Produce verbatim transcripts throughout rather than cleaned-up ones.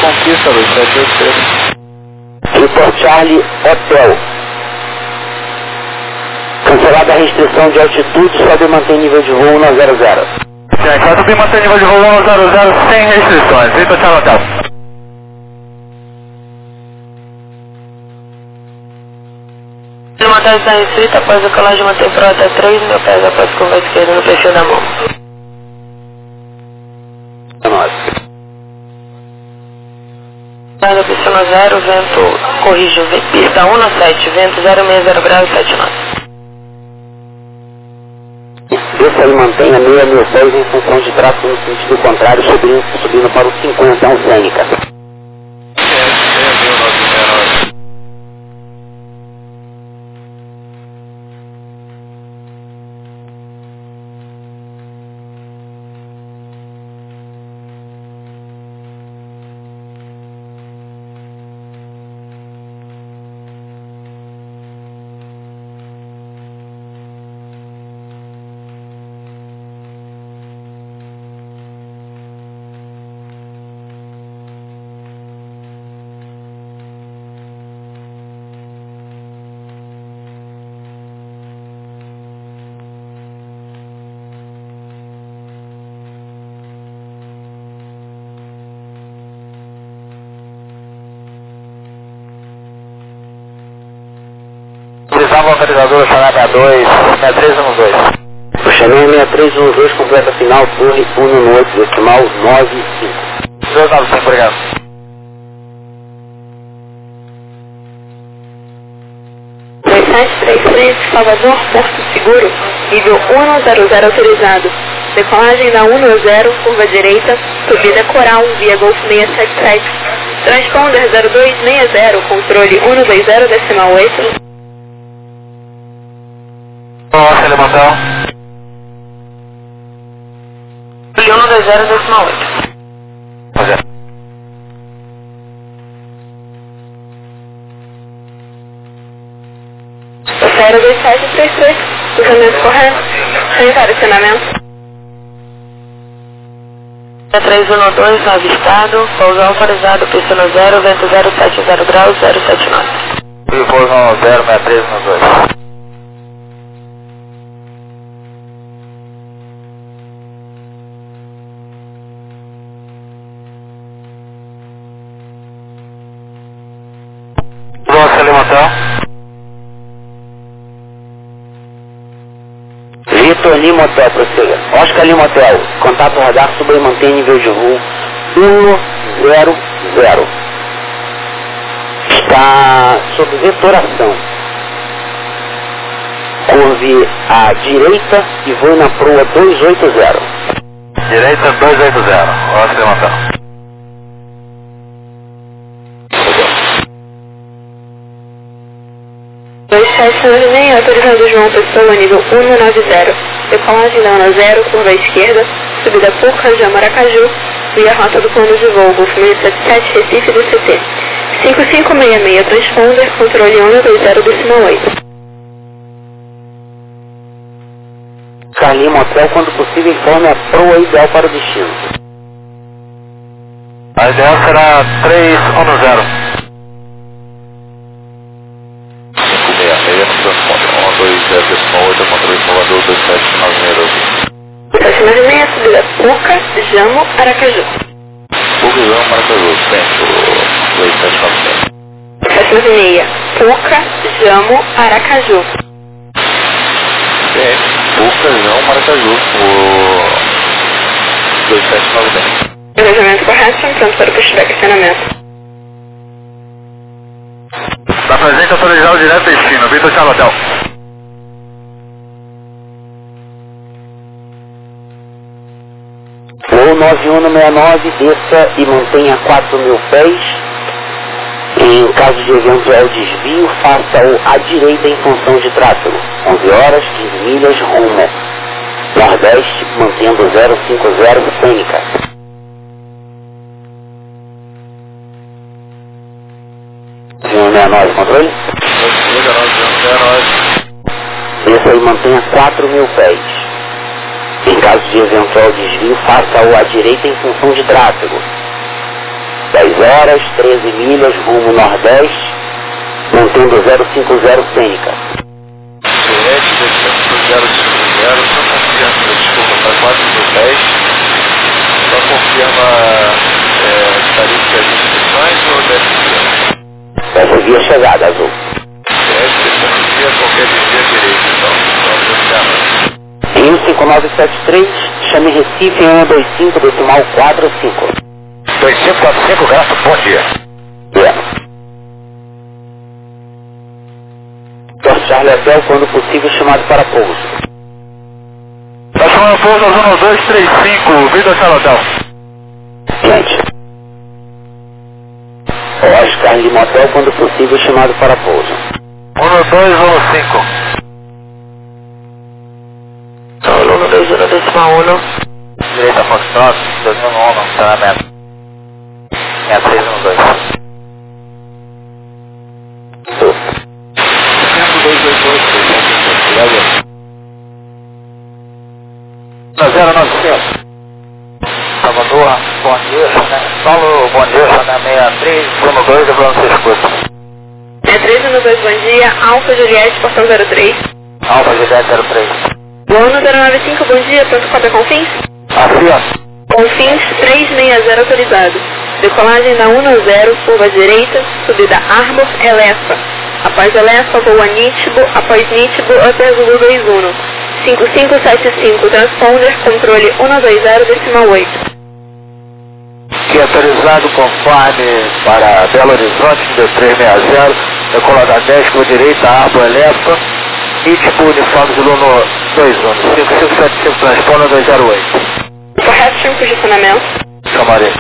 Conquista, dois sete oito três. Vitor Charlie Hotel. Cancelada a restrição de altitude, sobe e mantém nível de voo um zero zero. Sim, sobe e mantém nível de voo um zero zero sem restrições. Vitor Charlie Hotel. Montagem está restrita após a colagem manter pro até três mil pés após curva à esquerda no perfil da mão. Para pista zero, vento, corrijo, pista um no sete, vento zero seis zero graus sete nove. Desça e mantenha meia mil pés em função de tráfego no sentido contrário, subindo, subindo para o cinquenta, um Sênica. Utilizava o localizador chamada dois seis três um dois. O Chanel seis três um dois, completa final, torre um no oito, decimal nove cinco. dois nove cinco, obrigado. dois sete três três, Salvador, Porto Seguro, nível um zero zero autorizado. Decolagem da um zero, curva direita, subida Coral, via Golf seiscentos e setenta e sete. Transponder zero dois seis zero, controle um dois zero, decimal oito. Nossa, ele mandou. um dois zero, decimal oito. Fazer. zero dois sete três três, cruzamento correto, sem variacionamento. três um dois, no avistado, pouso autorizado, pista no zero, vento zero sete zero graus, zero sete nove. E pouso no zero seis três um dois. Oscar Lima Hotel. Vitor Lima Hotel, prossiga. Oscar Lima Hotel, contato radar, suba e mantém nível de voo um zero zero. Está sob vetoração. Curve à direita e voe na proa dois oito zero. Direita dois oito zero, Oscar Lima Hotel. dois sete nove seis, autorizado João Pessoa, nível um nove zero. Decolagem da um zero, curva à esquerda, subida por Cajá Maracaju, via rota do plano de voo, Golf seiscentos e setenta e sete, Recife do C T. cinco cinco seis seis, transponder, controle um dois zero, decimal oito. Oscar Lima Hotel, quando possível, informe a proa ideal para o destino. A ideal será três um zero. um dois zero, decimal oito, controle Salvador, dois sete nove seis. sete nove seis, subida Puca, Jamo, Aracaju. Puca, Jamo, Aracaju, centro, dois sete nove seis. sete nove seis, Puca, Jamo, Aracaju. Sim, Puca, Jamo, Maracaju, o dois sete nove seis. Planejamento correto, pronto para o pushback acionamento. Da presente autorizado direto destino, Vitor Charlie Hotel. Voo nove um seis nove, desça e mantenha quatro mil pés. Em caso de eventual desvio, faça-o à direita em função de tráfego. onze horas, quinze milhas, rumo Nordeste, mantendo zero cinco zero, Sênica. um seis nove, controle? Desça e mantenha quatro mil pés. Em caso de eventual desvio, faça-o à direita em função de tráfego. dez horas, treze milhas, rumo nordeste, mantendo zero cinco zero Sênica. Juliette, descendo zero cinco zero, só confirma, desculpa, para quatro mil pés, só confirma é, tarifa de inscrições ou deve ser? Essa via chegada, Azul. Juliette, descendo via qualquer desvio à direita, então, então oceano. Em um cinco nove sete três, chame Recife em um dois cinco, decimal quatro cinco. dois cinco quatro cinco, gasto, bom dia. É. Charlie Hotel, quando possível, chamado para pouso. Está chamando pouso na zona dois três cinco, Vitor Charlie Hotel. Gente. Oscar Lima Hotel, quando possível, chamado para pouso. um dois um cinco. Aluno dois um decimal um. Direita Foxtrot, dois mil e nove, treinamento. seis seis um dois. dois dois dois, zero nove zero. Salvador, bom dia, Paulo, bom dia, Chana sessenta e três, um dois, Bruno, você escuta. sessenta e três um dois, bom dia, Alfa Juliette, portão zero três. Alfa Juliette zero três. Bruno zero nove cinco, bom dia, pronto cópia Confins? Afia. Confins trezentos e sessenta autorizado. Decolagem na um zero, curva direita, subida Arbor, Elefa. Após Elefa, voa Nítibo, após Nítibo, Upper Zulu dois um. cinco cinco sete cinco, transponder, controle um dois zero, decimal oito. Que é autorizado conforme para Belo Horizonte, deu trezentos e sessenta, decolada dez, curva direita, Arbor, Elefa. Nítibo, uniforme Zulu no dois um. cinco cinco sete cinco, transponder dois zero oito. Correto, time posicionamento. Chamarei.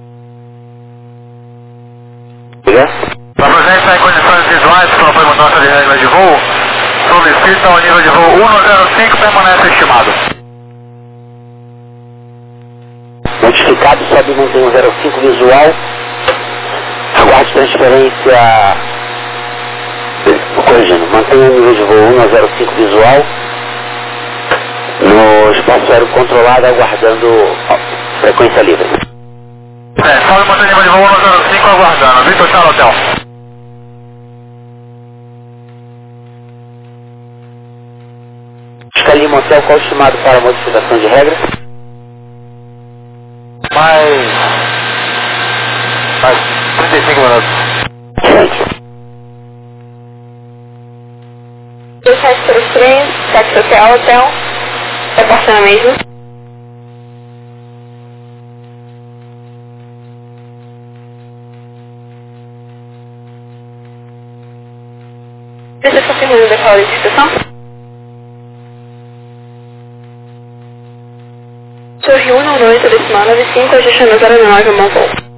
Para presença em condições visuais, pela foi mudança de regra de voo, solicita o nível de voo um zero cinco, permanece estimado. Notificado, sobe e mantém o zero cinco visual. Aguarde transferência. Corrigindo, mantenha o nível de voo um zero cinco visual. No espaço aéreo controlado, aguardando ó, frequência livre. É, sobe e mantém o nível de voo um zero cinco, aguardando. Vitor Charlie Hotel. Lima Hotel, qual estimado para modificação de regra? Mais... mais trinta e cinco minutos. Gente. dois sete três três, Sexo Hotel, Hotel. Reporte na mesma. Deixa eu só terminar da fala de inscrição. Torre um nove oito, decimal nove cinco, ajustando zero nove, uma volta.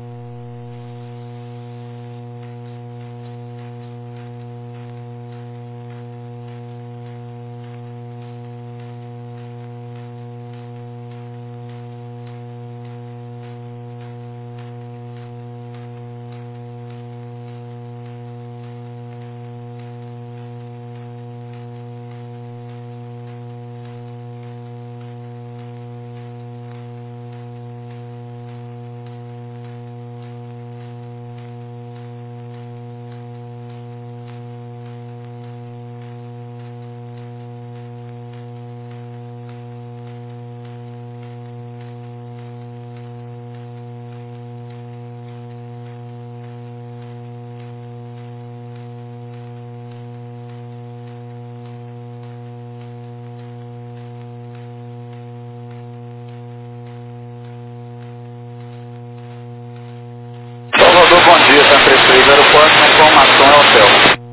Salvador, bom dia, cento e trinta e três, aeroporto, informação é hotel.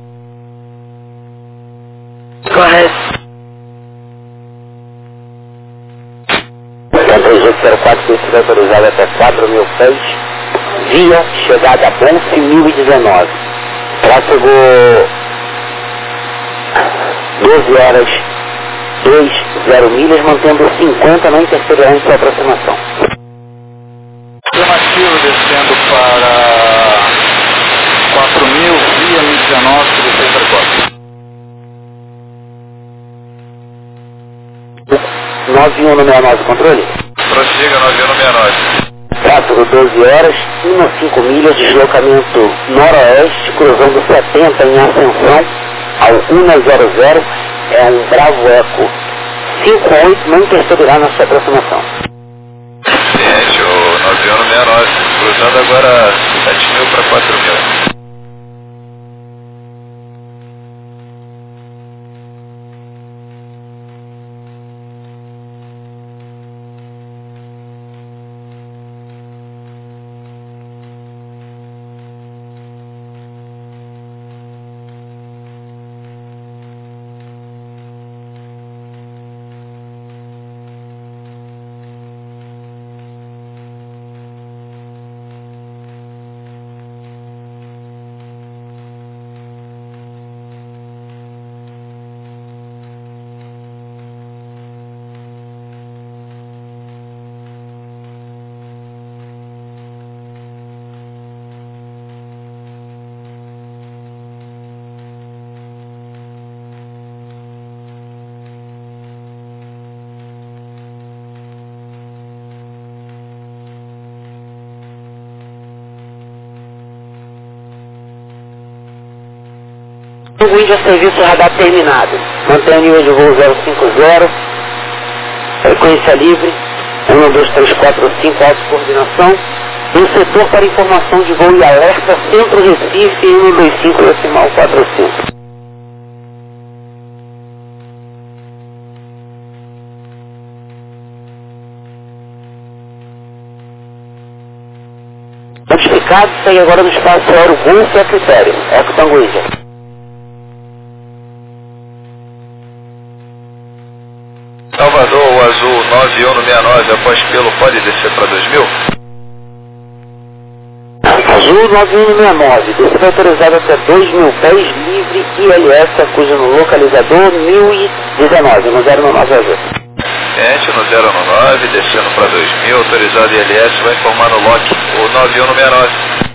Correto. três oito zero quatro, descida autorizada até quatro mil pés, via chegada a Bonfe mil e dezenove. Tráfego doze horas, vinte milhas, mantendo cinquenta na interferência de aproximação. Afirmativo, descendo para quatro mil, via mil e dezenove, trinta e seis quatro. nove um no sessenta e nove, controle? Prossiga, nove um sessenta e nove. Tráfego doze horas, um a cinco milhas, deslocamento noroeste, cruzando setenta em ascensão ao um zero zero, é um Bravo Eco cinco oito, não interferirá na sua aproximação. Ciente, o nove um seis nove, cruzando agora sete mil para quatro mil. O Índia serviço radar terminado. Mantenha o nível de voo zero cinco zero, frequência livre, um dois três quatro cinco, autocoordenação. No setor para informação de voo e alerta, Centro Recife, um dois cinco decimal quatro cinco. Notificado, segue agora no espaço aéreo Golf e a critério. Eco Tango Índia. Salvador, o azul nove um seis nove, após pelo, pode descer para dois mil? Azul nove um seis nove, descida autorizada até dois mil pés, livre I L S, acusa no localizador mil e dezenove, no zero nove azul. Ciente, no zero nove, descendo para dois mil, autorizado I L S, vai informar no lock, o nove um seis nove.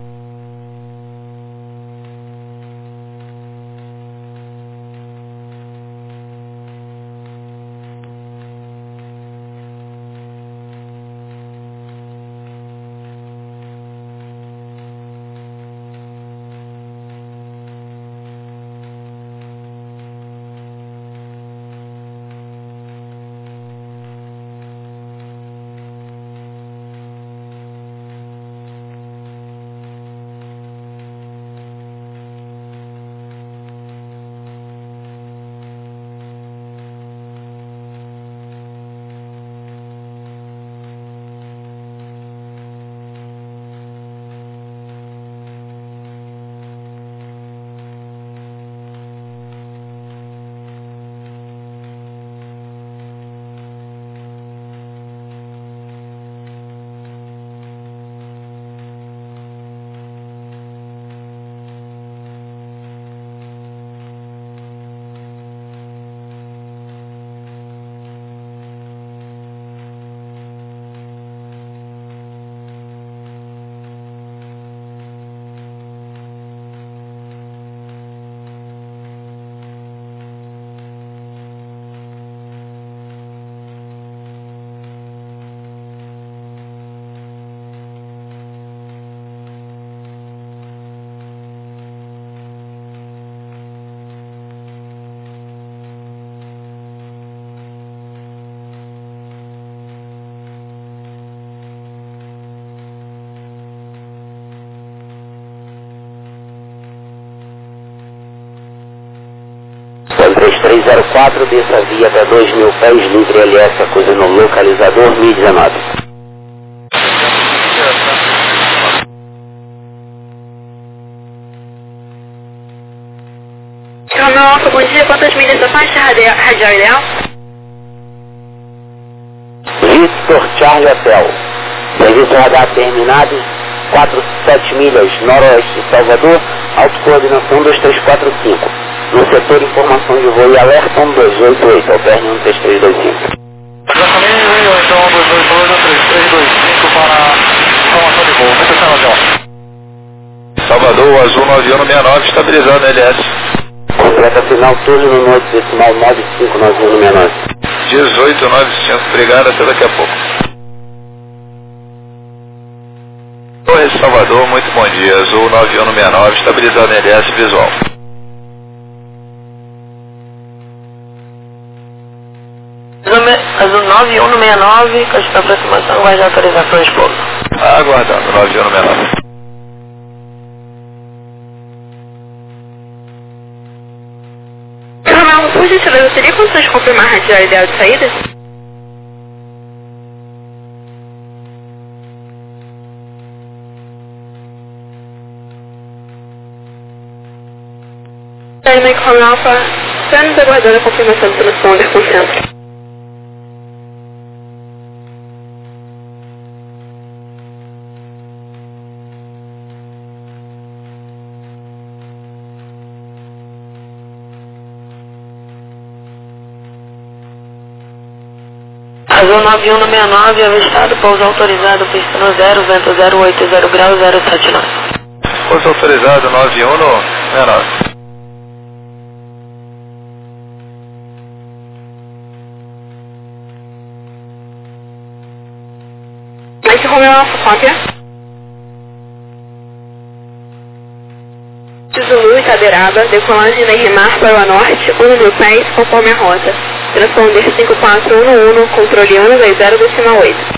três três zero quatro, desça via até dois mil pés, livre L S, acusa no localizador mil e dezenove. Nossa, bom dia, quantas milhas da faixa radial, radial ideal? Victor Charlie Hotel. Serviço radar terminado, quatro sete milhas noroeste de Salvador, autocoordenação dois três quatro cinco. No setor informação de voo e alerta um dois oito oito, alterne um três três dois cinco. Já falei, então um dois oito oito, três três dois cinco para informação de voo. Recepção avião. Salvador, o azul nove um seis nove, estabilizado L S. Completa final, turno no noite decimal nove cinco nove um seis nove. dezoito nove cinco, obrigado, até daqui a pouco. Torre Salvador, muito bom dia. Azul nove um seis nove, estabilizado em L S visual. Azul nove um seis nove, com esta aproximação, vai de autorizações de pouso. Aguardando, nove um seis nove. Romeu, por gentileza, teria condições de confirmar a radial ideal de saída? Dynamic Romeo Alpha, estamos aguardando a confirmação do transponder com o centro. Azul nove um seis nove, avistado, pouso autorizado, pista no zero, vento zero oito zero graus, zero sete nove. Pouso autorizado, nove um seis nove. Mike Romeo Alpha, cópia. Zulu, Itaberaba, decolagem na remar para o norte, um mil pés, conforme a rota. Transponder cinco quatro um um, controle um dois zero decimal oito.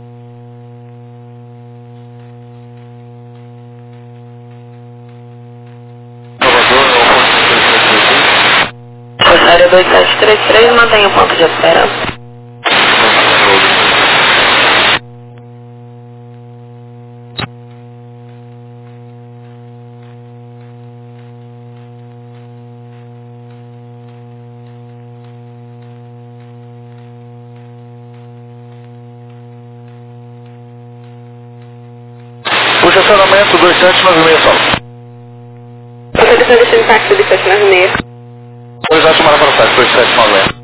Rosário dois sete três três, mantenha o ponto de espera. Puxa acionamento dois sete nove seis só. Autorização destino táxi dois sete nove seis. dois sete para o táxi, dois sete nove seis.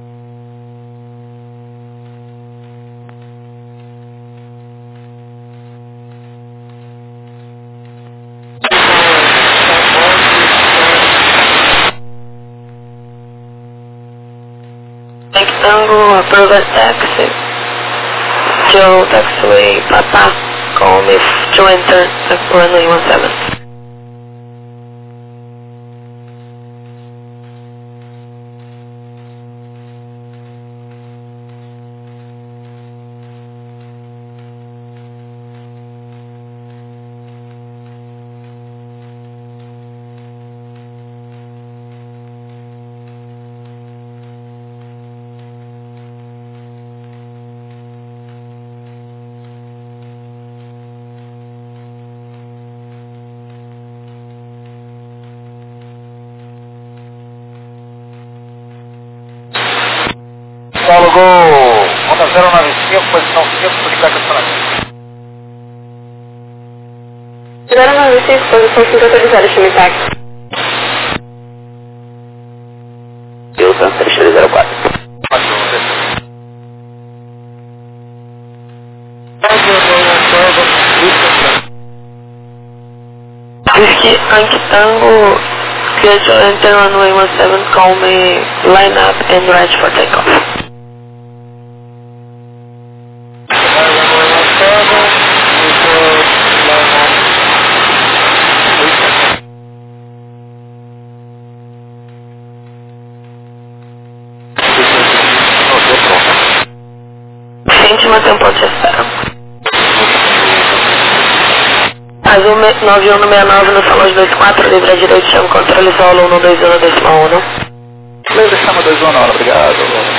Mike Tango, approve taxi. Joe, taxiway, Papa, call me to enter runway one seven. Paulo Gol, Honda zero nove cinco, posição cinco, feedback acionamento. zero nove cinco, posição cinco autorizada, time táxi. Hilton, três três zero quatro. Whisky, Yankee Tango, clear to enter runway one seven, call me, line up and ready for takeoff. Manter um ponto de espera. Azul nove um seis nove no salão dois quatro, livre à direita, chama controle solo um dois um decimal um. Livre chama dois um, obrigado.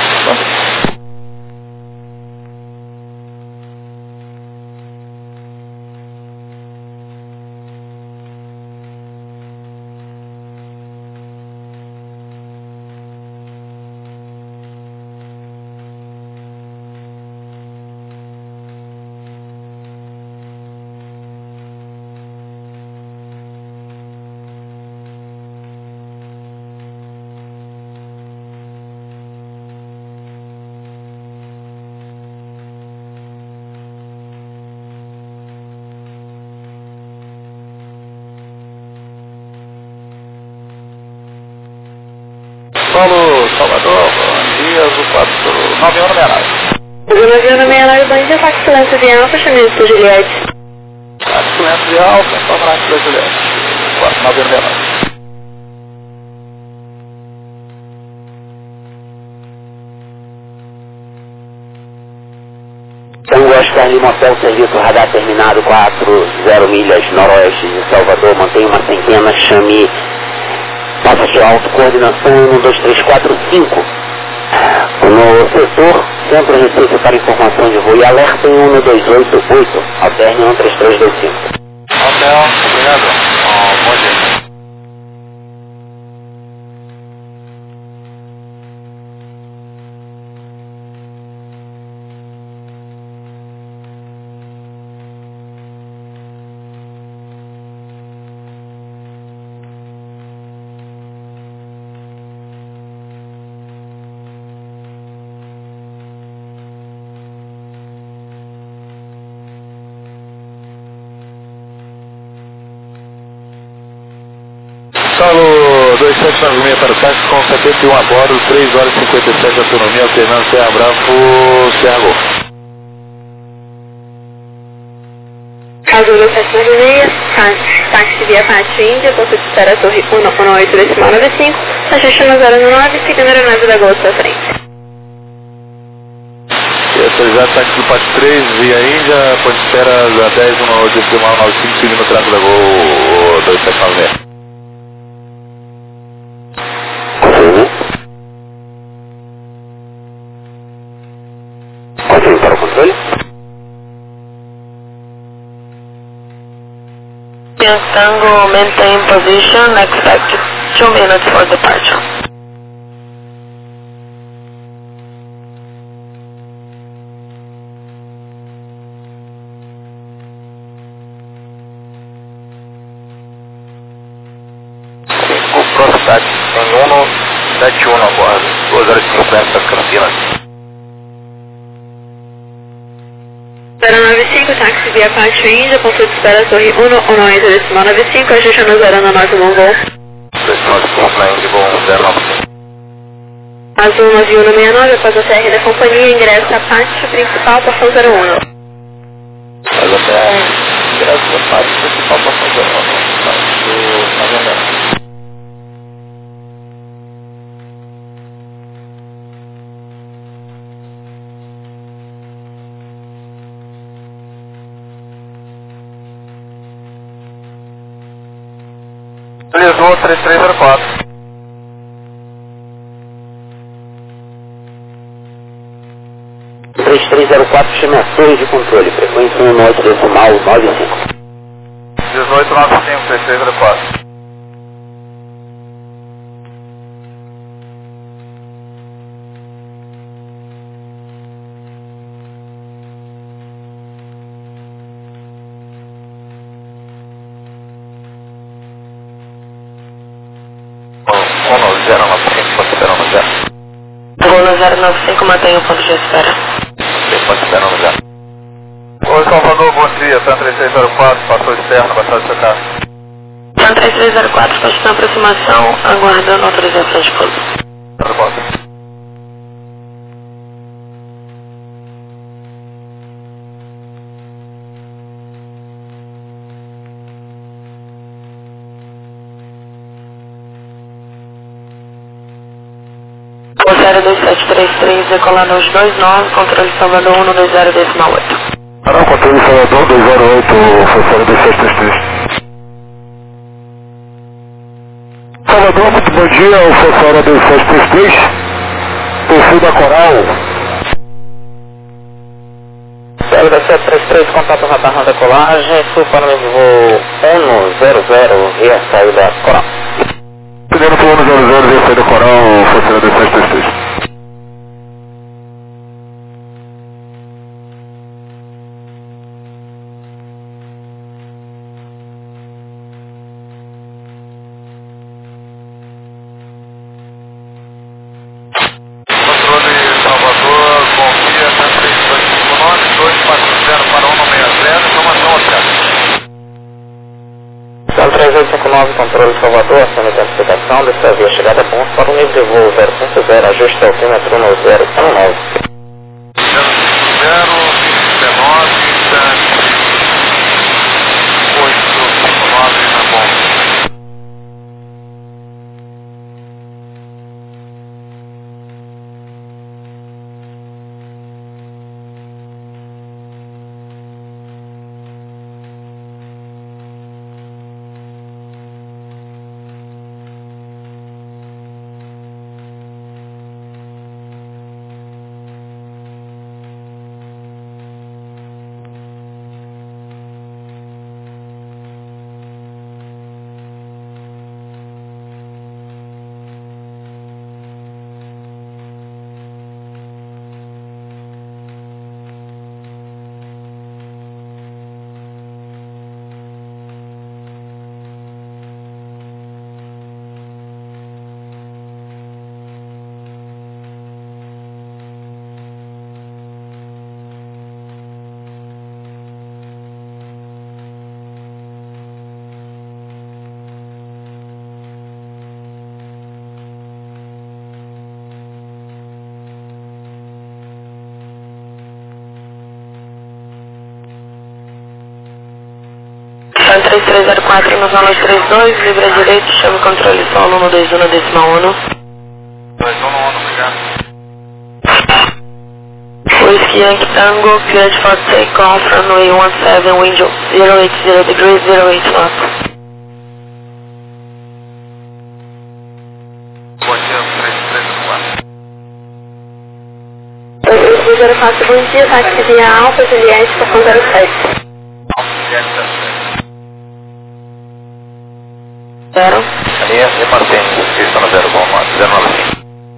Paulo, Salvador, bom dia, Azul quatro nove um seis nove. Azul nove um seis nove, bom dia, Fox Silêncio de Alfa, chamei de Juliette. de Alfa, Alfa brasileiro. quatro nove zero nove. Tango Oscar Lima Hotel, serviço radar terminado quatro zero milhas noroeste de Salvador, mantém uma centena, chame passa seu alto, coordenação um dois três quatro cinco. No setor, Centro Recife para informação de voo e alerta em um dois oito oito, alterne um três três dois cinco. Hotel, obrigado. Oh, bom dia. Solo dois sete nove seis para o táxi com setenta e um a bordo, três horas e cinquenta e sete de autonomia, alternando Serra Bravo, Serra Golfo. Azul dois sete nove seis, táxi via Pátio Índia, ponto de espera Torre um um oito decimal nove cinco, ajuste no zero nove, seguindo a aeronave da Gol à frente. E autorizado táxi do Pátio três, via Índia, ponto de espera da dez um oito decimal nove cinco, seguindo o tráfego da Gol dois sete nove seis. Confirme para o controle. Tango maintain position, expect two minutes for departure. O próximo táxi tem um sete um a bordo, duas horas e cinquenta Campinas. zero nove cinco, táxi via Pátio Índia, ponto de espera Torre um um oito decimal nove cinco, ajuste no zero nove, bom voo. dois nove cinco na Índia, bom zero nove cinco. Azul nove um seis nove, após a C R da companhia, ingressa a pátio principal, portão zero um. Mas até ingressa a pátio principal, portão zero um. Pátio noventa. Lisboa três três zero quatro. três três zero quatro, chame a torre de controle, frequência um oito decimal nove cinco. dezoito nove cinco, três três zero quatro. zero nove cinco, mantém o ponto de espera. Pode esperar no lugar. Oi, Salvador, bom dia. Tan três três zero quatro, passou externo, passou de secar. Tan três três zero quatro, pode na aproximação, aguardando autorização de pouso. Tudo bom. zero dois sete três três, decolando os dois nove, controle Salvador um dois zero decimal oito. Não, controle Salvador dois zero oito, foi zero dois sete três três. Salvador, muito bom dia, o Fossora dois sete três três, perfil da Coral. zero dois sete três três, contato radar na decolagem, sul para o voo um zero zero, via saída Coral. Primeiro para o um zero zero, via saída Coral, Fossora dois sete três três. três oito cinco nove, controle Salvador, acima de antecipação, dessa via chegada a ponto para o nível de voo zero ponto zero, ajuste altímetro no zero ponto nove. zero, dezenove, oito três três zero quatro no Zona trinta e dois, livre à direita, chame controle solo um dois um decimal um. dois um um, obrigado. Whiskey Yankee Tango, cleared for takeoff, runway one seven, wind zero eight zero degrees, zero eight knots. Bom dia, três três quatro. Whiskey zero quatro, bom dia, táxi via Alfa Juliette, estação zero sete. Alfa Juliette zero sete. Zero. Ali é mantém, está no zero, bom, zero nove cinco.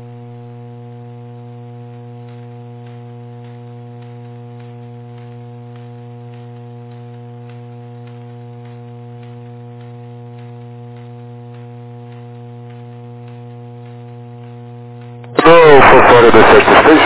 No Fofório dois sete seis.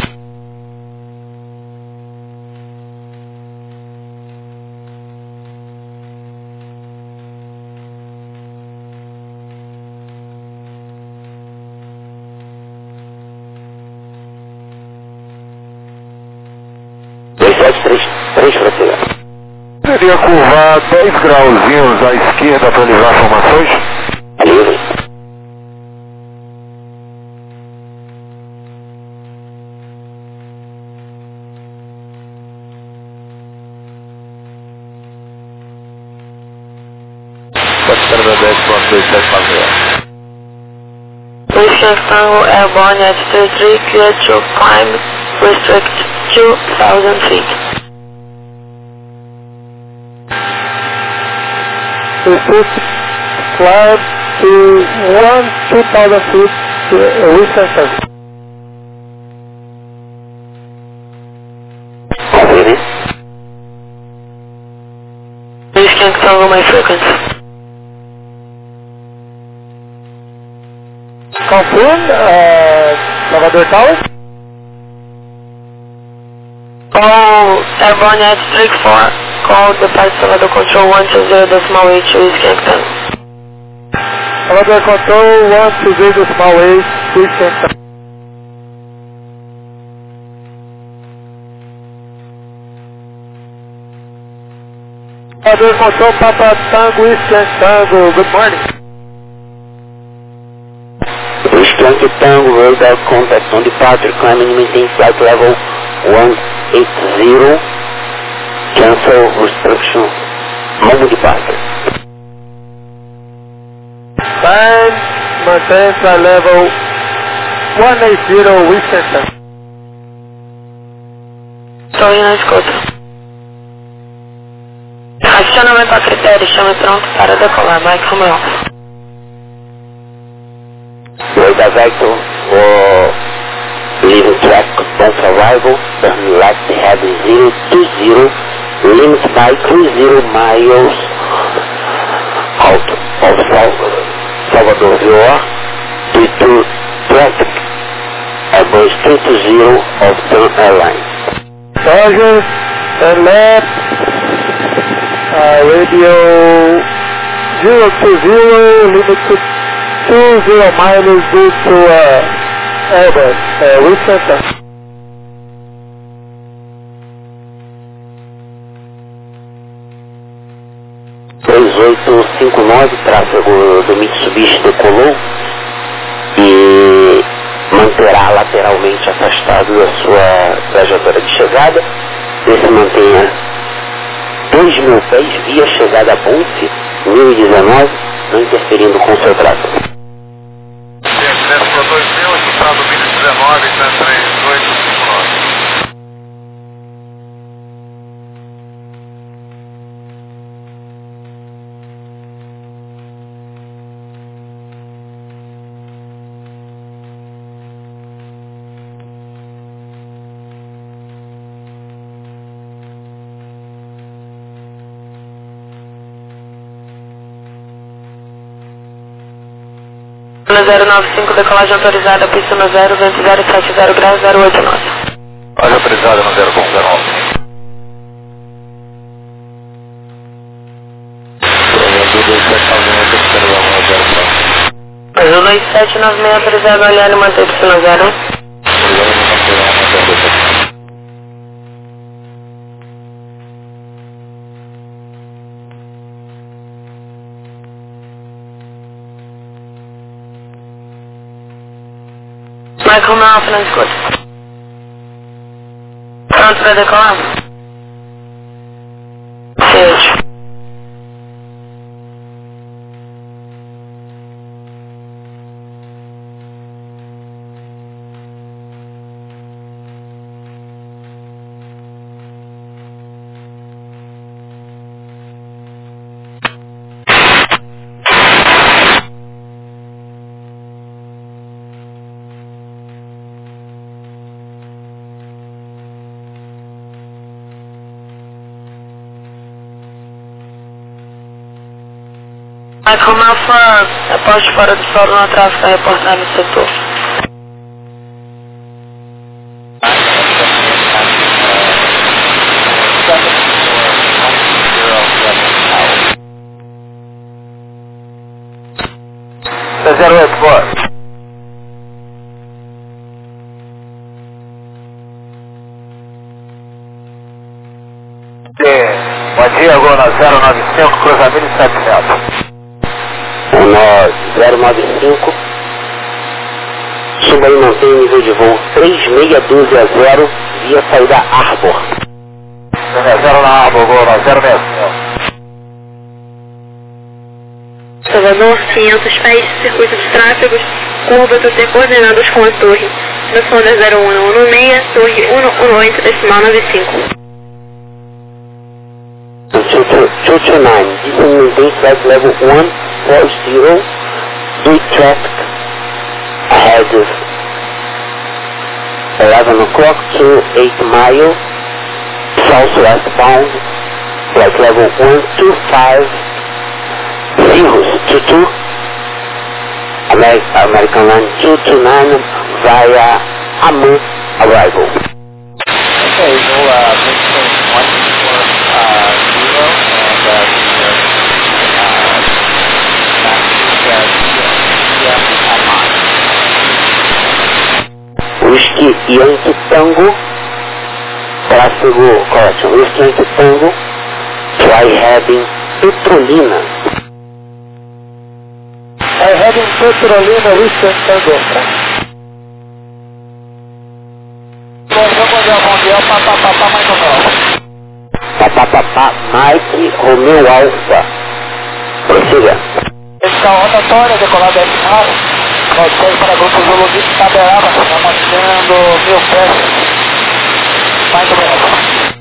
dois sete três três para chegar. Poderia curvar dez grauzinhos à esquerda para livrar formações? Livre. Pode ser da dez ponto dois sete nove. Whiskey Tango Airborne at three three, cleared to climb, restrict two thousand feet. Restrict climb to one two thousand feet to Whiskey Tango. Confirme. Whiskey Tango, my frequency. Confirm, uh, Salvador Tower. Call Airborne at three four, call the Flight Salvador Control one two zero decimal eight, Whiskey Tango. Salvador Control one two zero decimal eight, Whiskey Tango. Salvador Control Papa Tango, Whiskey Tango, good morning. Whiskey Yankee Tango, radar contact on departure, climbing maintain flight level one eight zero, cancel restriction, home departure. Time, maintain flight level one eight zero, Whiskey Tango. Estou indo na escuta. Acionamento a critério, chame pronto para decolar, Mike Romeo. Radar vector for leaving track on arrival, turn left heading zero two zero, limit by three zero miles out of Sal Salvador Viola, due to traffic above three two zero of Turn Airlines. Roger, turn left, uh, radio zero two zero, limit to two zero miles due to uh, Airbus, uh, Whiskey Tango. três oito cinco nove, tráfego do Mitsubishi decolou e manterá lateralmente afastado da sua trajetória de chegada. Ele mantenha dois mil pés via chegada a Ponce, mil e dezenove, não interferindo com o seu tráfego. Desce para dois mil, estado mil e dezenove, está três oito cinco nove. zero nove cinco, decolagem autorizada, pista no zero, vento zero sete zero graus, zero oito nove. Olha autorizada no zero ponto zero nove. Azul dois sete nove seis autorizado, olhando, mantém pista no zero. Michael Alpha, não escuta. Pronto para decolar? Seja. Michael Alpha, após fora do solo no tráfego, está reportado no setor. zero oito, boa. Bom dia, Gol na zero nove cinco, cruzamento e setecentos. zero nove cinco, suba e mantém nível de voo três seis um dois zero via saída Arbor. zero na Arbor, Gol na zero seis cinco. Salvador, quinhentos pés, circuito de tráfego, curva do T coordenados com a torre. No sonda zero um um um seis, torre cento e dezoito, decimal noventa e cinco. two two nine, descend maintain flight level one four zero, do traffic ahead of eleven o'clock to eight mile, southwest bound, flight level one two five, Cirrus two two, American, American line two two nine via Amu arrival. Okay, so uh, maintain one four uh, zero and uh, Whisky Yankee Tango, tráfego, correction, Whisky Yankee Tango, fly heading Petrolina. I heading Petrolina, Whisky Yankee Tango. Papapá, Mike, Romeo Alfa. Prossiga. Esta onda Tônia, decolada decimal, nós para grupo Zoologista Taberaba, estamos tendo mil pés. Mais ou menos.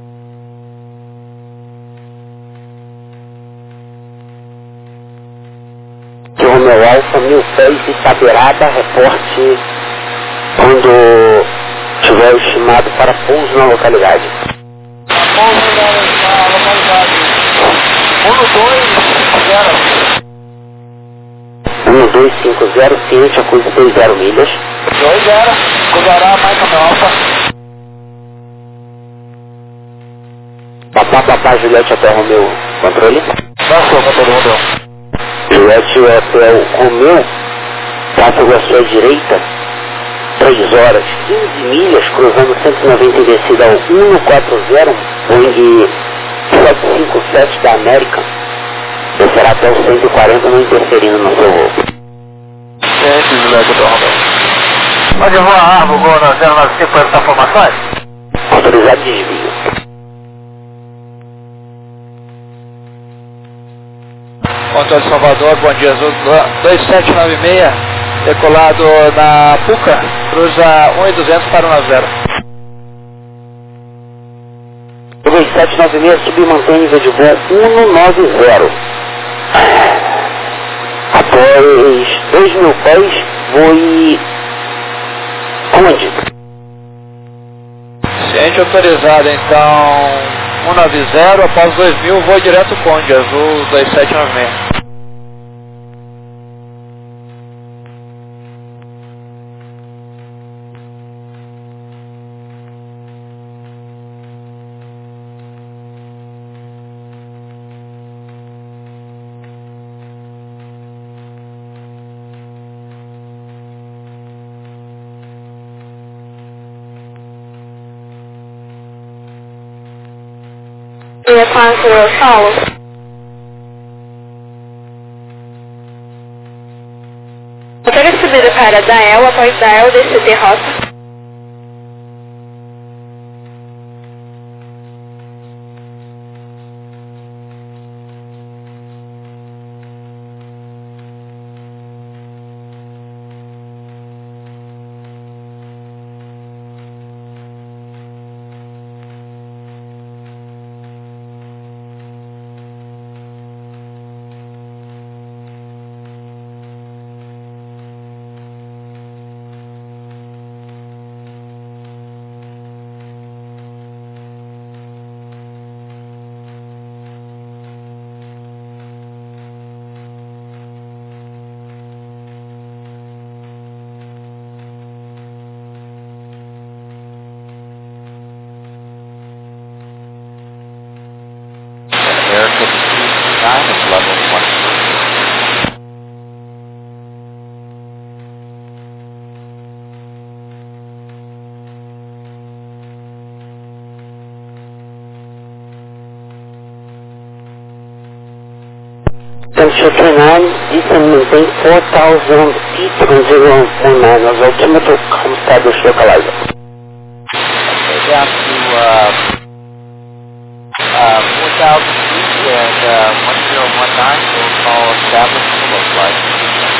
Romeo Alfa, mil pés e Taberaba, reporte quando tiver estimado para pouso na localidade. Pouso na localidade. um dois cinco zero. um dois cinco zero, ciente a curso seis zero milhas. dois zero, cruzará mais uma alfa. Papá, papá, Juliette Hotel Romeu, controle. Passou, controle Romeu. Juliette Hotel Romeu, tráfego à sua direita, três horas, quinze milhas, cruzando cento e noventa em descida ao cento e quarenta, Boeing sete cinco sete da América. Descerá até o cento e quarenta, não interferindo no seu voo. Ciente, Juliette Hotel Romeu. Pode voar a Arbor, Gol na zero nove cinco para essas formações? Autorizado desvio. Controle de Salvador, bom dia, Azul dois sete nove seis, decolado na Puca, cruza um e duzentos para um zero. dois sete nove seis, subir mantém nível de voo cento e noventa. Após dois mil pés, voe onde? Ciente autorizado, então cento e noventa, após dois mil, voo direto Conde, Azul dois sete nove seis. E a quatro, Paulo. Eu quero subir Pedido para Dael, após Dael, D C T rota. Temperature nine, descend maintain four thousand feet from zero one nine as altimeter com established localizer. Okay, down to uh, uh, four thousand feet and uh, one zero one nine, we'll call established localizer.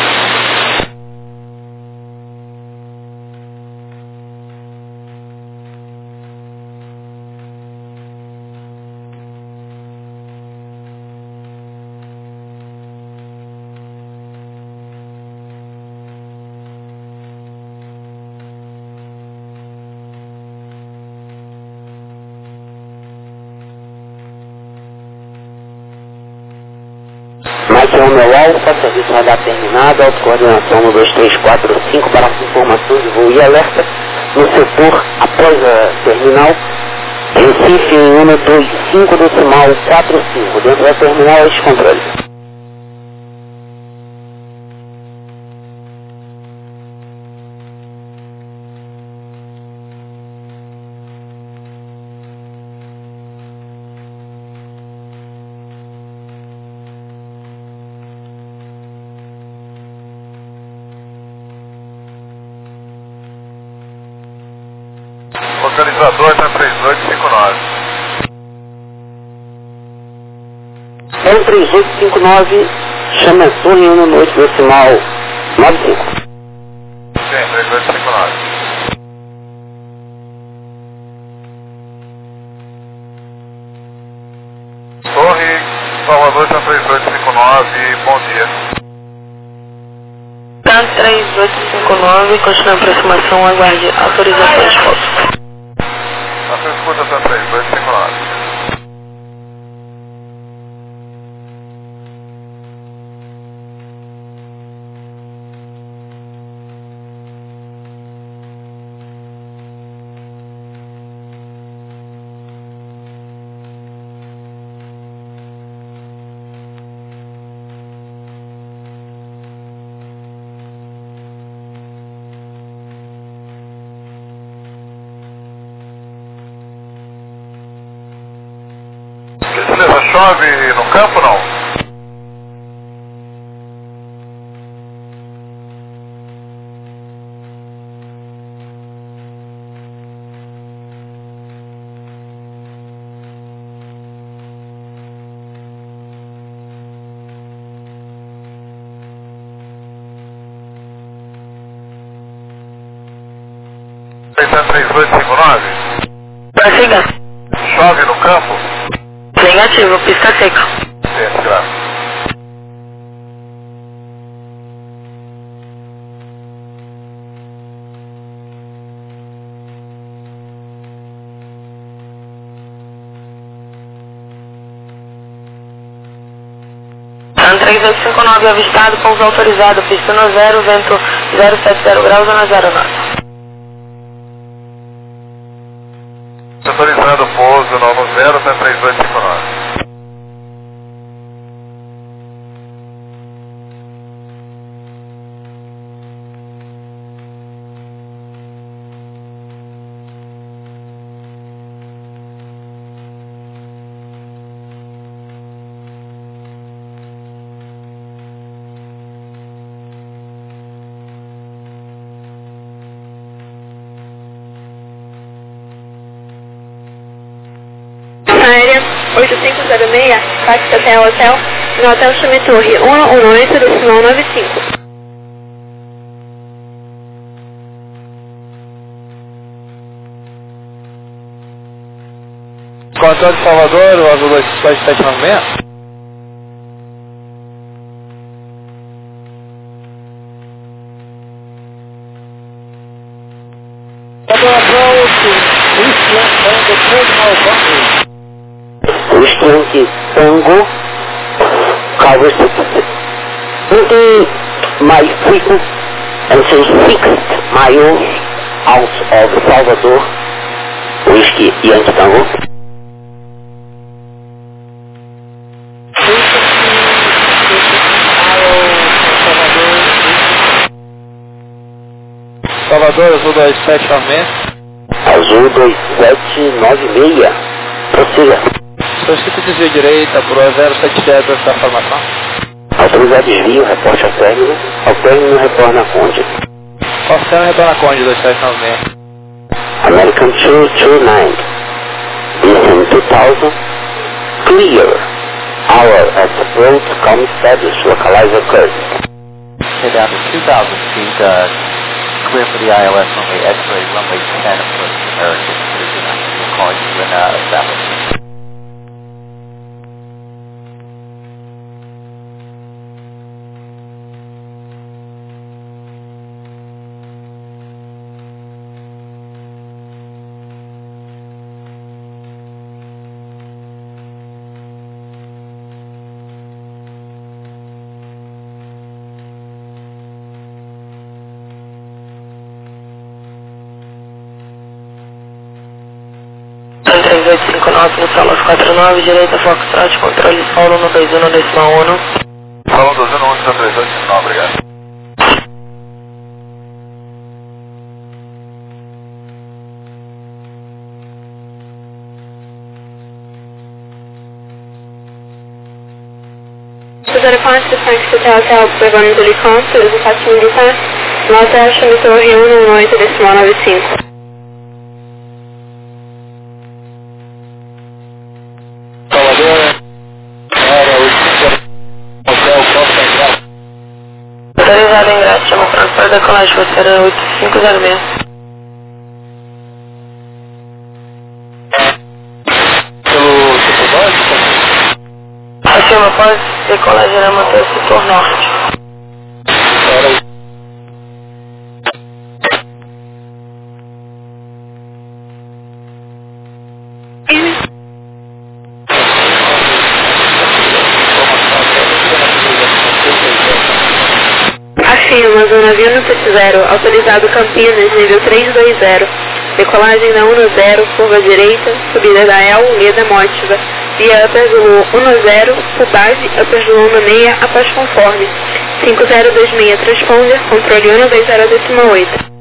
Mike Romeo Alpha, serviço radar terminado, autocoordenação no dois três quatro cinco para as informações de voo e alerta no setor após a terminal, Recife em um dois cinco decimal quatro cinco, dentro da terminal este controle. Localizador da três oito cinco nove. É um três oito cinco nove, chama a torre em um oito decimal nove cinco. Sim, três oito cinco nove. Torre, Salvador, tá três oito cinco nove, bom dia. Tá três oito cinco nove, continua a aproximação, aguarde autorizações de foto. Você escuta tá três oito cinco nove. Beleza, chove no campo não? três oito cinco nove? Prossiga. Chove no campo? Negativo, pista seca. Sim, graças. três oito cinco nove avistado, pouso autorizado, pista no zero, vento zero sete zero graus, zona zero nove. Autorizado pouso no zero até três oito cinco nove. oito cinco zero seis, táxi até o hotel, no Hotel Chame Torre, cento e dezoito, decimal noventa e cinco. Controle de Salvador, o azul dois sete nove seis. Whiskey Tango covers twenty miles frequent until six miles out of Salvador. Whiskey Yankee Tango. Salvador, azul dois sete nove seis. Azul dois sete nove seis. Prossiga. Solicito desvio direita por zero sete zero para essa formação. Autorizar desvio, reporte ao término. Ao término, retorna a Conde. Oceano retorna Conde dois sete nove seis. American two two nine. Descend two thousand. Clear. Hour at approach, com status, localizer curve. Head down to two thousand feet, uh, clear for the I L S runway, X-ray runway ten, approach American two two nine. We'll call you when uh, established. três oito cinco nove, no Salas quatro nove, direita Foxtrot, controle solo no dois um, decimal um. Solo dois um, um, três oito cinco nove, obrigado. zero quatro, táxi até o hotel, levando do helicóptero, resultado militar, no Hotel Chame Torre, cento e dezoito, decimal noventa e cinco. Autorizado em grátis, chama pronto para decolagem, você era oito cinco zero seis. Pelo setor norte? Acima após decolagem, irá manter o setor norte. Afirma, zona Vila zero, autorizado Campinas, nível trezentos e vinte. Decolagem na cento, curva direita, subida da E L, Leda Mótiva, via upper Zulu dez, full base, upper Zulu seis, após conforme. cinco zero dois seis, transponder, controle cento e vinte, decimal oito.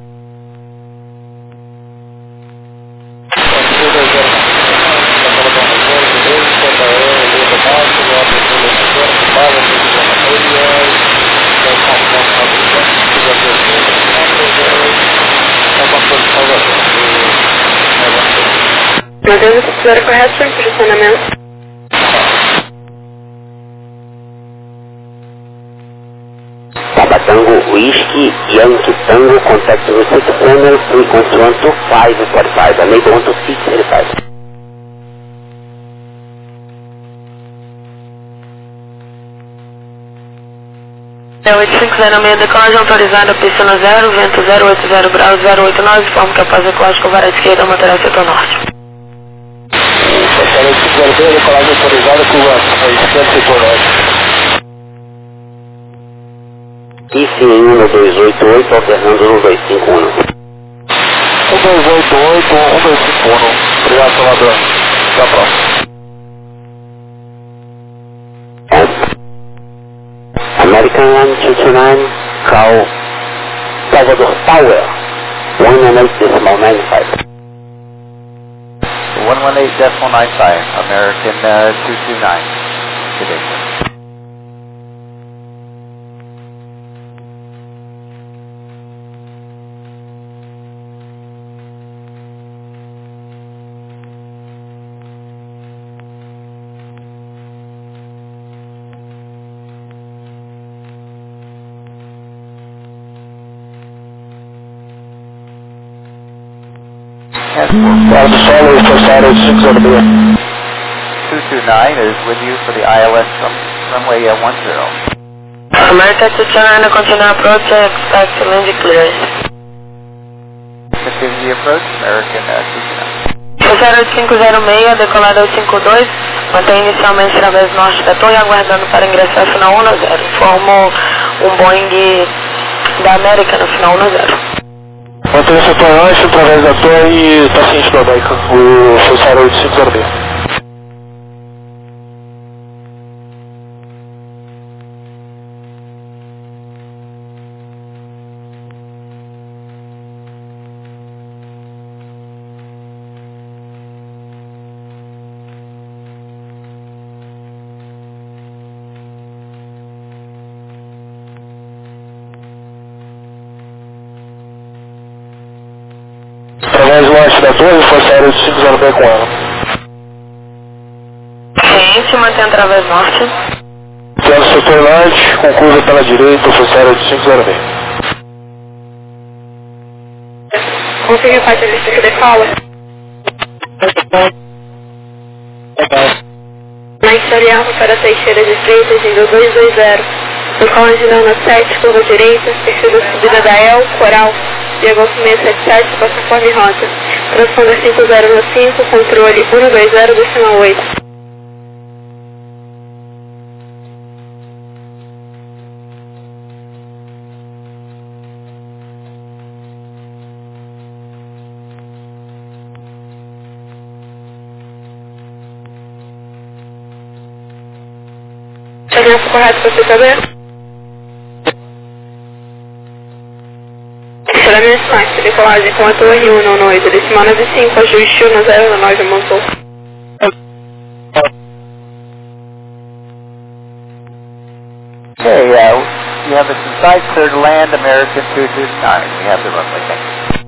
Mantendo o cinturão correto sem posicionamento. Tabatango Whiskey Yankee Tango, contact receipt channel three one two five four five, enable one two six eight five. oito cinco zero seis, decolagem autorizada, piscina zero, vento zero oito zero graus, zero oito nove, forma capaz ecológica, vara esquerda, manterá setor norte. oito cinco zero seis, decolagem autorizada, curva esquerda, setor norte. I C um dois oito oito, alternando no dois cinco um. um dois oito oito, um dois cinco um. Obrigado, Salvador. Até a próxima. American one two two nine, call Salvador Tower, one one eight decimal nine five. one one eight decimal nine five, American uh, two two nine. Good day, sir. transport. Alpha Solo, Force Auto six zero B. two two nine is with you for the I L S from runway uh, one zero. America two two nine, continue approach, expect landing clearance. Continue the approach, American uh, two two nine. zero cinco zero seis, decolado oito cinco dois, mantém inicialmente através norte da torre, aguardando para ingressar final um zero. Informou um Boeing da América no final um zero. Mantém essa torre norte através da torre e paciente do América, o Force Auto oito cinco zero B. Através norte da torre, Force Auto oito cinco zero B com ela. Ciente, mantém através norte. Tendo setor norte, com curva pela direita, Force Auto oito cinco zero B. Confirme a parte lista que decola. Na história Alfa para Teixeira de Freitas, indo dois dois zero. Decola de Nana sete, curva direita, perfil da subida da El, Coral. Via Golf seis sete sete, plataforma e rota. Transponder cinco zero no cinco, controle um dois zero, decimal oito. Segurança correto para você saber? Estacionamento Max, decolagem com a torre um nove oito, decimal nove cinco, ajuste um zero nove, montou. Okay, uh, you have us inside clear to land, American two two nine. We have the runway, thank you.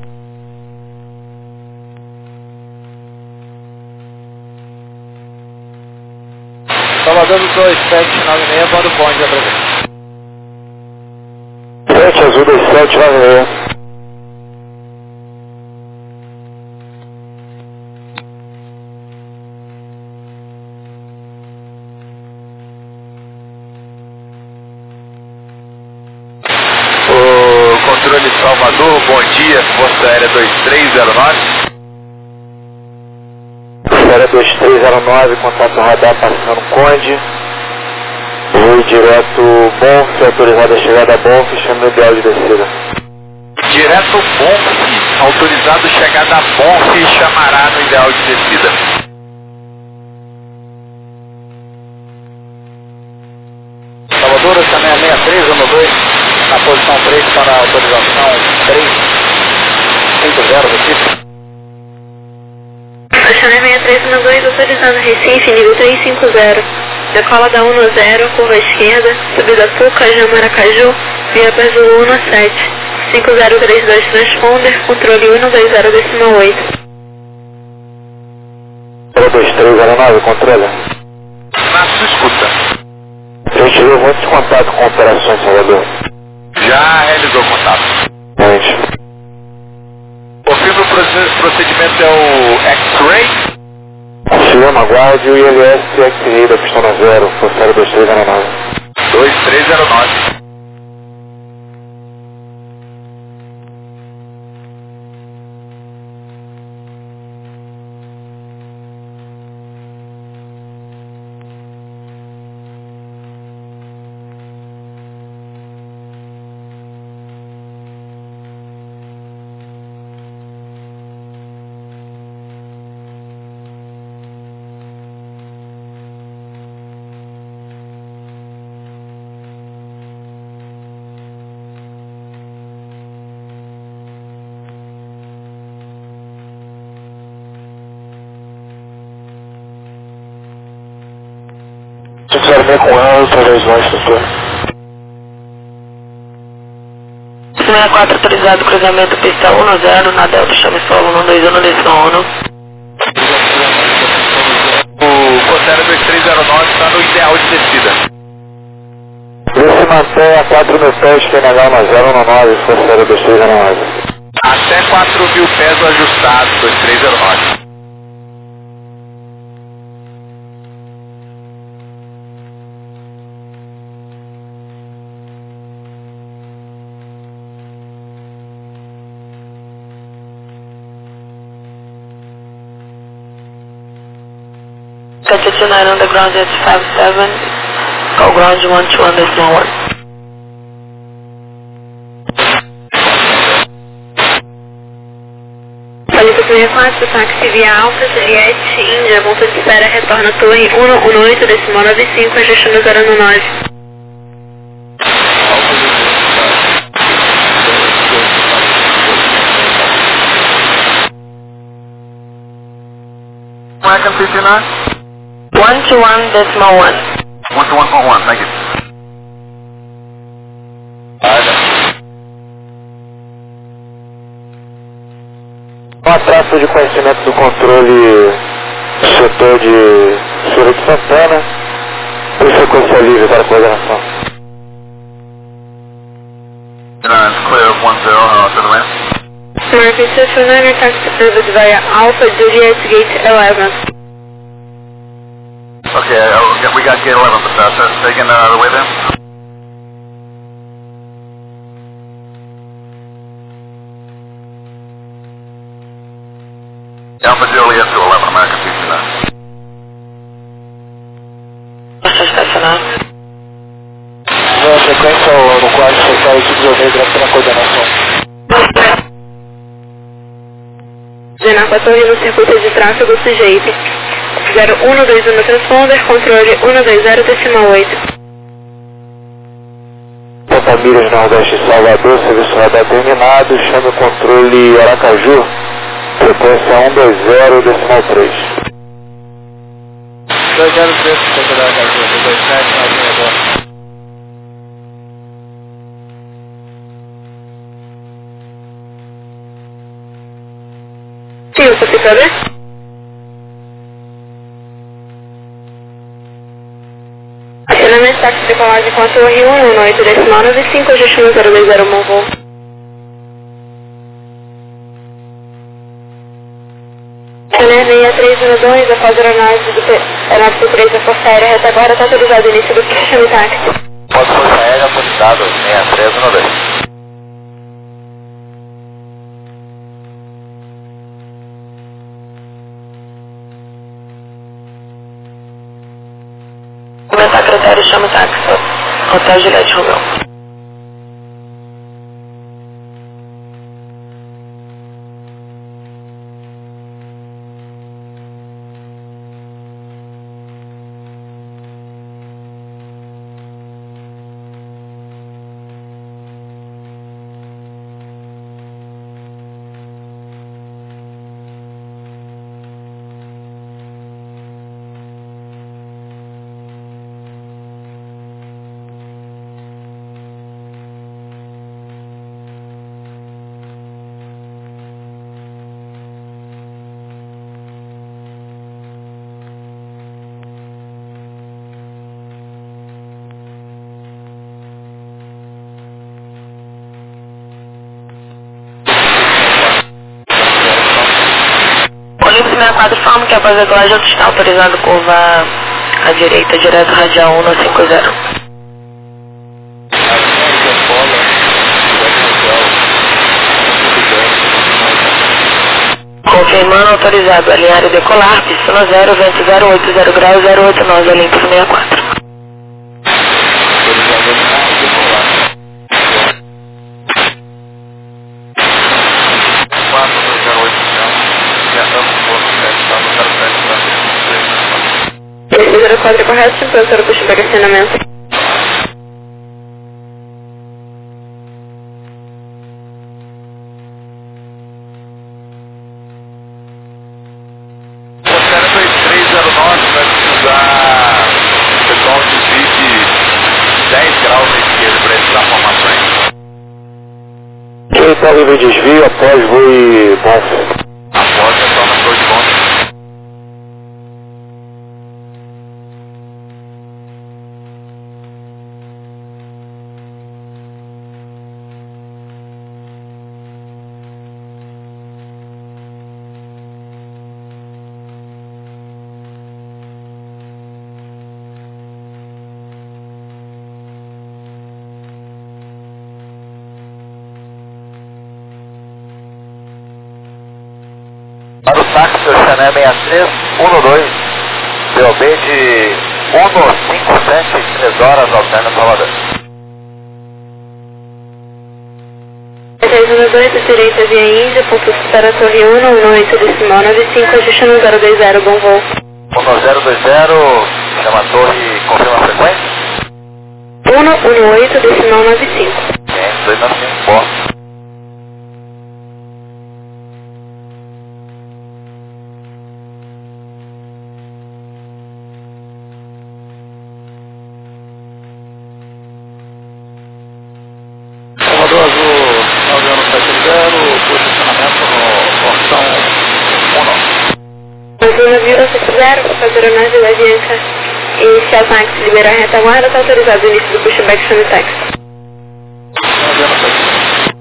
Salvador dois sete nove seis, manda o bonde outra vez. sete Azul dois sete nove seis. O controle Salvador, bom dia, Força Aérea dois três zero nove. Força Aérea dois três zero nove, contato radar passando Conde. Voo direto Bonf, autorizado a chegada a Bonf, chama o ideal de descida. Direto Bonf, autorizado chegada a Bonf, chamará no ideal de descida. Salvador, essa seis seis três um dois, na posição três para a autorização três cinco zero do tipo. Estacionamento seis três um dois, autorizando Recife, nível três cinco zero. Decola da um zero, curva esquerda, subida Puca, Jamaracaju, via Brasil um sete. cinco zero três dois transponder, controle um dois zero, decimal oito. dois três zero nove, controle. Na sua escuta. A gente deu muito contato com operações, Salvador. Já realizou contato. Gente. O fim do procedimento é o X-Ray. Confirma, aguarde o I L S X-Ray da pistona zero, Força Aérea dois três zero nove. dois três zero nove. Se quiser ver com ela, através de nós, doutor. sessenta e quatro autorizado, cruzamento pista um zero, na Delta, chame solo um dois um, direção um. O Força dois três zero nove está no ideal de descida. Vê se mantém a quatro mil pés, P N H um zero um nove, Força Aérea dois três zero nove. Até quatro mil pés ajustado, dois três zero nove. Catch two nine on the ground at five seven, call ground one two on the small one. Palito sessenta e quatro, táxi via Alfa, Juliette, Índia, ponto de espera, retorna torre um um oito, decimal nove cinco, ajustando zero um nove. American fifty-nine? one two one, decimal one. one two one point one, thank you. Um atraso de conhecimento do controle do setor de Feira de Santana, por frequência livre para a coordenação. Clear one zero, uh, to the land. American fifty-nine, taxi service via Alpha, Juliet, gate eleven. Okay, uh, we got gate eleven, but uh, that's taken uh, the way then? Alpha Juliet to eleven, American fifty-nine. Posso estacionar? Na sequência, no quarto secretário de desenvolvimento direto na coordenação. Genar com a torre no circuito de tráfego sujeito. zero um dois um no transponder, controle um dois zero, decimal oito. Santa Milhas, Nordeste Salvador, serviço radar terminado, chame o controle Aracaju, frequência um dois zero, decimal três. dois zero três, controle Aracaju, dois dois sete, nove agora. Sim, você fica ver? Acionamento táxi decolagem com a torre um um oito, decimal nove cinco, ajustando zero dois zero, bom voo. Channel seis três um dois, após a aeronave do aeronave C três da Força Aérea, reta agora está autorizado o início do chame táxi. Pode Força Aérea, autorizado, seis três um dois. Comentar critério, chame táxi. Hotel Juliette Romeu. Olimpo sessenta e quatro, informa que após a decolagem está autorizado curva à direita, direto radial um nove cinco zero. Confirmando autorizado, alinhar e decolar, pistona zero, vento zero oito zero graus, zero oito nove, Olimpo sessenta e quatro. zero quatro correto, temperatura para o estacionamento. dois três zero nove vai precisar pessoal de vídeo dez graus à esquerda para ele dar formações. Quem está livre de desvio após voo e bom. Após a toma torre de bom. táxi Oceané sessenta e três um dois, D O B de um cinco sete, três horas, Alterna Salvador. três um dois, direita via Índia, ponto para a Torre um, um oito decimal nove cinco, ajuste no zero dois zero, bom voo. um zero dois zero, chama a torre, confirma a frequência? um um oito decimal nove cinco. Sim, dois nove cinco, bom. Salvador Azul nove um sete zero, posicionamento no portão um. Azul nove um sete zero, passageiro na Vila Bianca. Inicial táxi, liberar a retaguarda, está autorizado o início do pushback chame táxi. nove um sete zero.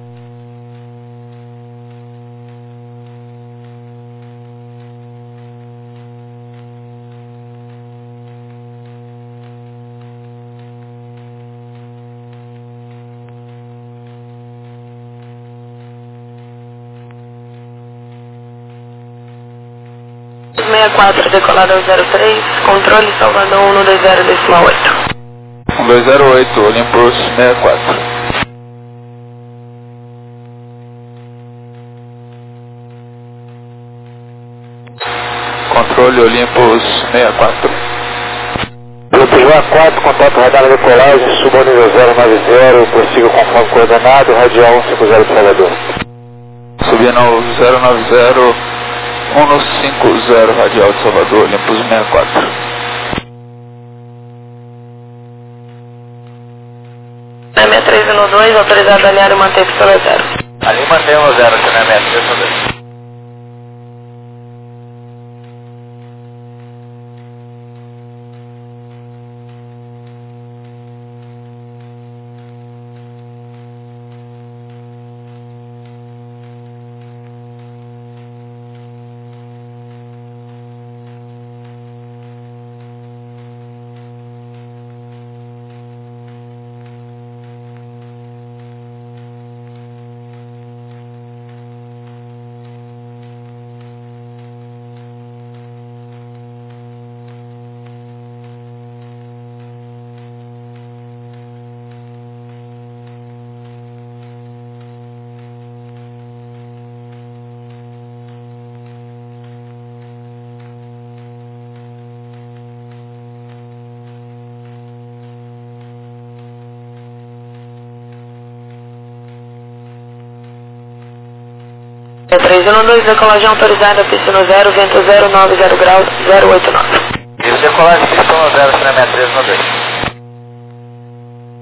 sessenta e quatro, decolada ao zero três, controle Salvador um dois zero decimal oito. um dois zero oito, Olympus sessenta e quatro. Controle Olympus sessenta e quatro. Grupo J quatro, contato radar na decolagem, suba ao nível zero nove zero, prossiga conforme coordenado, radial cento e cinquenta de Salvador. Subindo ao zero nove zero, cento e cinquenta, radial de Salvador, Olympus sessenta e quatro. sessenta e três um dois, autorizado a alinhar e manter pistola zero. Ali mantém o zero, sessenta e três um dois. três um dois, decolagem autorizada, pista no zero, vento zero nove zero graus, zero oito nove. Isso, decolagem, pista no zero, sessenta e três um dois.